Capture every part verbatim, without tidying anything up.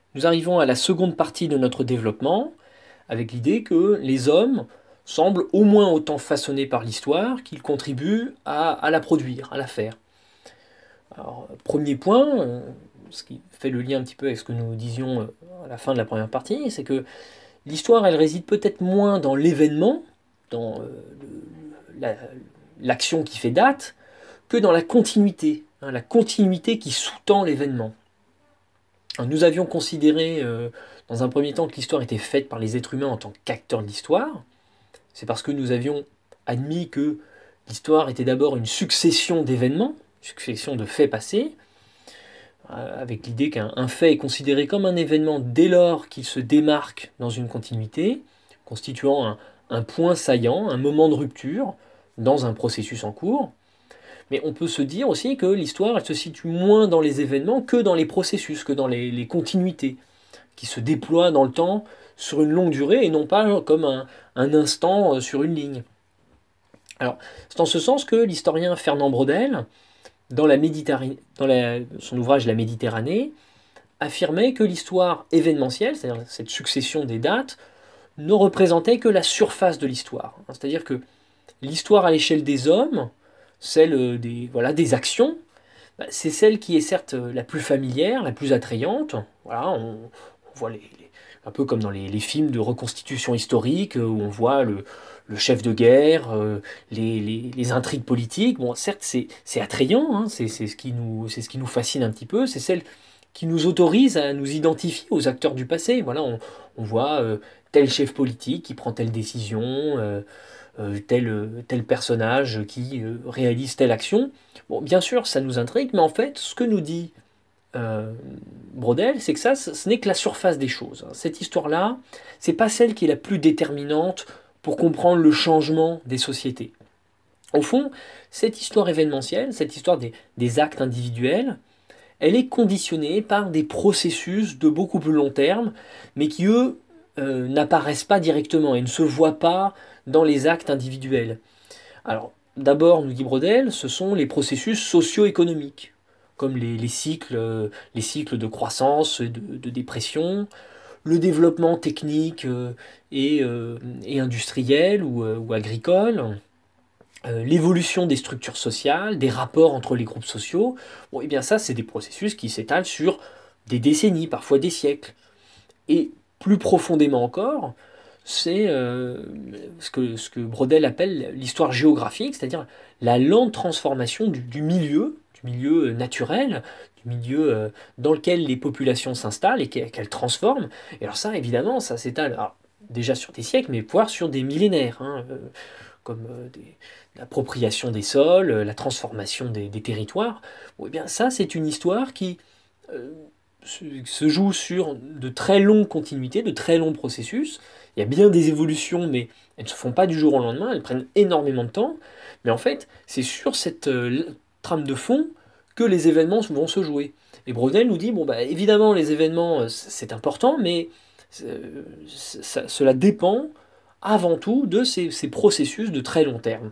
Nous arrivons à la seconde partie de notre développement, avec l'idée que les hommes semblent au moins autant façonnés par l'histoire qu'ils contribuent à, à la produire, à la faire. Alors, premier point, euh, ce qui fait le lien un petit peu avec ce que nous disions euh, à la fin de la première partie, c'est que l'histoire, elle réside peut-être moins dans l'événement, dans euh, le- la- l'action qui fait date, que dans la continuité, hein, la continuité qui sous-tend l'événement. Nous avions considéré euh, dans un premier temps que l'histoire était faite par les êtres humains en tant qu'acteurs de l'histoire. C'est parce que nous avions admis que l'histoire était d'abord une succession d'événements, une succession de faits passés, euh, avec l'idée qu'un un fait est considéré comme un événement dès lors qu'il se démarque dans une continuité, constituant un, un point saillant, un moment de rupture dans un processus en cours. Mais on peut se dire aussi que l'histoire, elle se situe moins dans les événements que dans les processus, que dans les, les continuités, qui se déploient dans le temps sur une longue durée et non pas comme un, un instant euh, sur une ligne. Alors, c'est en ce sens que l'historien Fernand Braudel, dans, la Méditerranée, dans la- son ouvrage La Méditerranée, affirmait que l'histoire événementielle, c'est-à-dire cette succession des dates, ne représentait que la surface de l'histoire. C'est-à-dire que l'histoire à l'échelle des hommes, celle euh, des, voilà, des actions, bah, c'est celle qui est certes euh, la plus familière, la plus attrayante. Voilà, on, on voit les, les- un peu comme dans les, les films de reconstitution historique euh, où on voit le, le chef de guerre, euh, les, les- les intrigues politiques. Bon, certes, c'est c'est attrayant, hein, c'est c'est ce qui nous, c'est ce qui nous fascine un petit peu. C'est celle qui nous autorise à nous identifier aux acteurs du passé. Voilà, on, on voit euh, tel chef politique qui prend telle décision. euh, euh, tel, euh, tel personnage qui euh, réalise telle action. Bon, bien sûr, ça nous intrigue, mais en fait, ce que nous dit euh, Brodel, c'est que ça, ce ce n'est que la surface des choses. Cette histoire-là, c'est pas celle qui est la plus déterminante pour comprendre le changement des sociétés. Au fond, cette histoire événementielle, cette histoire des, des actes individuels, elle est conditionnée par des processus de beaucoup plus long terme, mais qui, eux, euh, n'apparaissent pas directement et ne se voient pas dans les actes individuels. Alors, d'abord, nous dit Brodel, ce sont les processus socio-économiques, comme les, les cycles, euh, les cycles de croissance, et de, de dépression, le développement technique euh, et, euh, et industriel ou, euh, ou agricole, euh, l'évolution des structures sociales, des rapports entre les groupes sociaux. Bon, et bien ça, c'est des processus qui s'étalent sur des décennies, parfois des siècles. Et plus profondément encore, c'est euh, ce, que, ce que Brodel appelle l'histoire géographique, c'est-à-dire la lente transformation du, du milieu, du milieu naturel, du milieu euh, dans lequel les populations s'installent et qu'elles qu'elles transforment. Et alors ça, évidemment, ça s'étale alors, déjà sur des siècles, mais voire sur des millénaires, hein, euh, comme euh, des- l'appropriation des sols, euh, la transformation des, des territoires. Bon, eh bien, ça, c'est une histoire qui euh, se se joue sur de très longues continuités, de très longs processus. Il y a bien des évolutions, mais elles ne se font pas du jour au lendemain, elles prennent énormément de temps. Mais en fait, c'est sur cette euh, trame de fond que les événements vont se jouer. Et Brodel nous dit, bon, bah, évidemment, les événements, euh, c'est important, mais euh, ça- cela dépend avant tout de ces, ces processus de très long terme.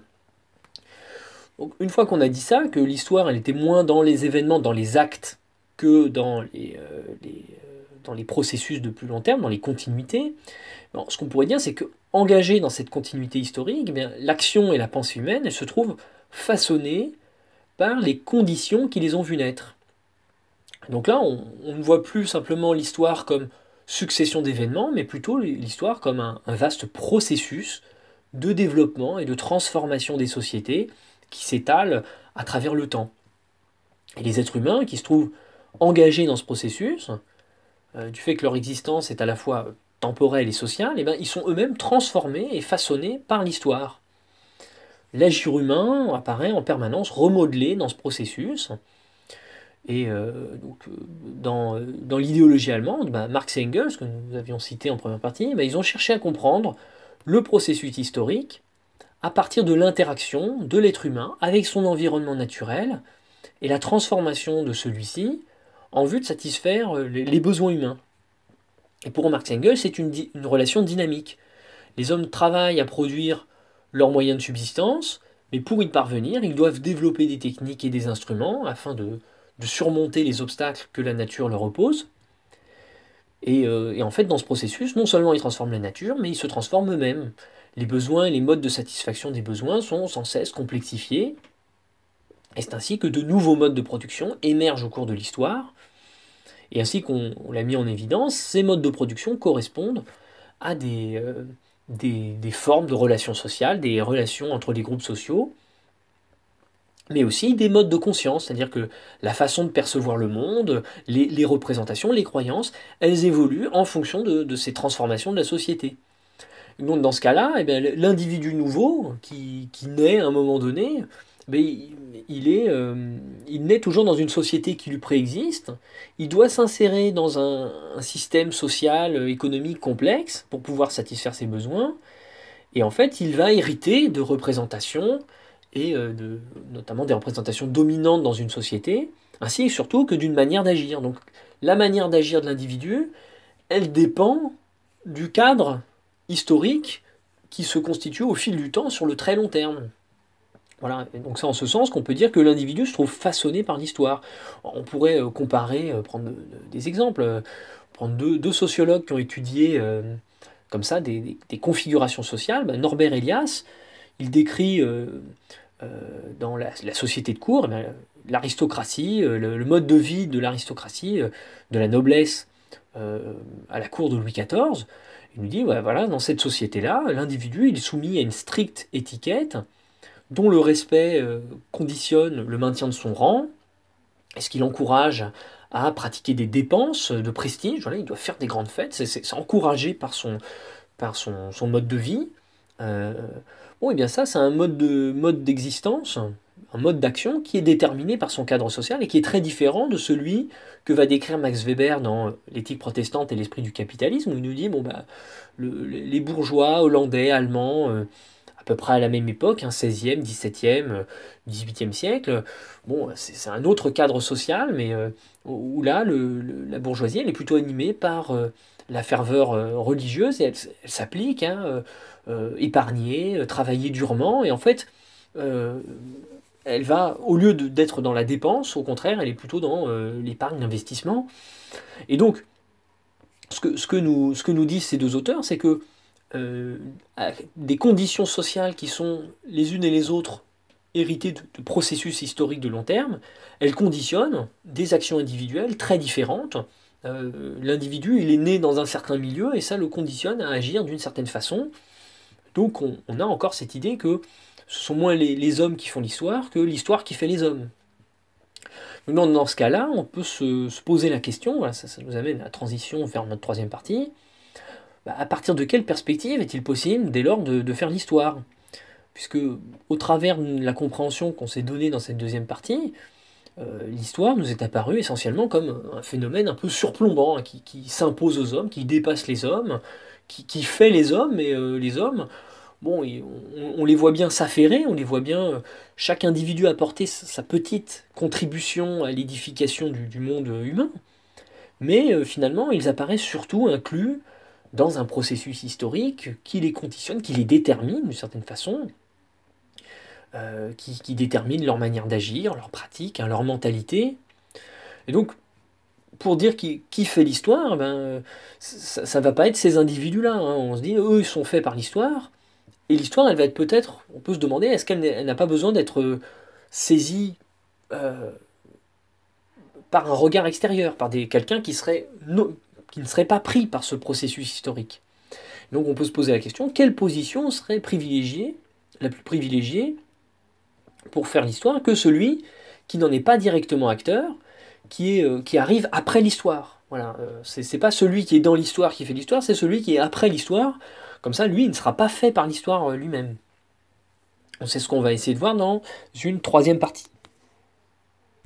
Donc, une fois qu'on a dit ça, que l'histoire, elle était moins dans les événements, dans les actes, que dans les, euh, les, euh, dans les processus de plus long terme, dans les continuités, bon, ce qu'on pourrait dire, c'est que engagé dans cette continuité historique, eh bien, l'action et la pensée humaine, elles se trouvent façonnées par les conditions qui les ont vues naître. Donc là, on, on ne voit plus simplement l'histoire comme succession d'événements, mais plutôt l'histoire comme un, un vaste processus de développement et de transformation des sociétés qui s'étale à travers le temps. Et les êtres humains qui se trouvent engagés dans ce processus, euh, du fait que leur existence est à la fois temporelle et sociale, eh ben, ils sont eux-mêmes transformés et façonnés par l'histoire. L'agir humain apparaît en permanence remodelé dans ce processus. Et euh, donc, euh, dans, euh, dans l'idéologie allemande, bah, Marx et Engels, que nous avions cité en première partie, bah, ils ont cherché à comprendre le processus historique à partir de l'interaction de l'être humain avec son environnement naturel et la transformation de celui-ci en vue de satisfaire euh, les, les besoins humains. Et pour Marx et Engels, c'est une, une relation dynamique. Les hommes travaillent à produire leurs moyens de subsistance, mais pour y parvenir, ils doivent développer des techniques et des instruments afin de, de surmonter les obstacles que la nature leur oppose. Et, euh, et en fait, dans ce processus, non seulement ils transforment la nature, mais ils se transforment eux-mêmes. Les besoins et les modes de satisfaction des besoins sont sans cesse complexifiés, et c'est ainsi que de nouveaux modes de production émergent au cours de l'histoire, et ainsi qu'on on l'a mis en évidence, ces modes de production correspondent à des, euh, des, des formes de relations sociales, des relations entre les groupes sociaux, mais aussi des modes de conscience, c'est-à-dire que la façon de percevoir le monde, les, les représentations, les croyances, elles évoluent en fonction de, de ces transformations de la société. Donc dans ce cas-là, eh bien, l'individu nouveau qui, qui naît à un moment donné, ben, il, il est, euh, il naît toujours dans une société qui lui préexiste, il doit s'insérer dans un, un système social, euh, économique complexe pour pouvoir satisfaire ses besoins, et en fait il va hériter de représentations, et euh, de, notamment des représentations dominantes dans une société, ainsi et surtout que d'une manière d'agir. Donc la manière d'agir de l'individu, elle dépend du cadre historique qui se constitue au fil du temps sur le très long terme. Voilà, et donc c'est en ce sens qu'on peut dire que l'individu se trouve façonné par l'histoire. On pourrait euh, comparer, euh, prendre de- de- des exemples, euh, prendre deux, deux sociologues qui ont étudié euh, comme ça des, des- des configurations sociales. Ben, Norbert Elias, il décrit euh, euh, dans la, la société de cour, eh ben, l'aristocratie, euh, le, le mode de vie de l'aristocratie, euh, de la noblesse euh, à la cour de Louis quatorze. Il nous dit, ouais, voilà, dans cette société-là, l'individu il est soumis à une stricte étiquette dont le respect euh, conditionne le maintien de son rang, et ce qui l'encourage à pratiquer des dépenses de prestige. Voilà, il doit faire des grandes fêtes, c'est, c'est- c'est encouragé par son, par son, son mode de vie. Euh, bon, et bien ça, c'est un mode de, mode d'existence, un mode d'action qui est déterminé par son cadre social et qui est très différent de celui que va décrire Max Weber dans L'éthique protestante et l'esprit du capitalisme, où il nous dit, bon, bah, le- les bourgeois hollandais, allemands, euh, à peu près à la même époque, hein, seizième, dix-septième, euh, dix-huitième siècle, bon, c'est c'est un autre cadre social, mais euh, où là, le- le- la bourgeoisie, elle est plutôt animée par euh, la ferveur euh, religieuse, et elle, s- elle s'applique, hein, euh, euh, épargner, euh, travailler durement, et en fait, euh, elle va, au lieu de- d'être dans la dépense, au contraire, elle est plutôt dans euh, l'épargne, l'investissement. Et donc, ce que, ce que nous, ce que nous disent ces deux auteurs, c'est que euh, à des conditions sociales qui sont les unes et les autres héritées de, de processus historiques de long terme, elles conditionnent des actions individuelles très différentes. Euh, L'individu, il est né dans un certain milieu et ça le conditionne à agir d'une certaine façon. Donc on, on a encore cette idée que ce sont moins les, les hommes qui font l'histoire que l'histoire qui fait les hommes. Donc dans, ce cas-là, on peut se, se poser la question, voilà, ça, ça nous amène à la transition vers notre troisième partie, bah, à partir de quelle perspective est-il possible dès lors de, de faire l'histoire? Puisque au travers de la compréhension qu'on s'est donnée dans cette deuxième partie, euh, l'histoire nous est apparue essentiellement comme un phénomène un peu surplombant, hein, qui, qui s'impose aux hommes, qui dépasse les hommes, qui, qui fait les hommes, et euh, les hommes, bon, et on, on les voit bien s'affairer, on les voit bien, euh, chaque individu apporter sa sa petite contribution à l'édification du, du monde humain, mais euh, finalement ils apparaissent surtout inclus dans un processus historique qui les conditionne, qui les détermine d'une certaine façon, euh, qui, qui détermine leur manière d'agir, leur pratique, hein, leur mentalité. Et donc, pour dire qui, qui fait l'histoire, ben, euh, ça ne va pas être ces individus-là, hein. On se dit, eux, ils sont faits par l'histoire, et l'histoire, elle va être peut-être, on peut se demander, est-ce qu'elle n'est- elle n'a pas besoin d'être euh, saisie euh, par un regard extérieur, par des, quelqu'un qui, serait no- qui ne serait pas pris par ce processus historique. Donc on peut se poser la question, quelle position serait privilégiée, la plus privilégiée pour faire l'histoire que celui qui n'en est pas directement acteur, qui, est, euh, qui arrive après l'histoire. Voilà, euh, c'est c'est pas celui qui est dans l'histoire qui fait l'histoire, c'est celui qui est après l'histoire. Comme ça, lui, il ne sera pas fait par l'histoire euh, lui-même. C'est ce qu'on va essayer de voir dans une troisième partie.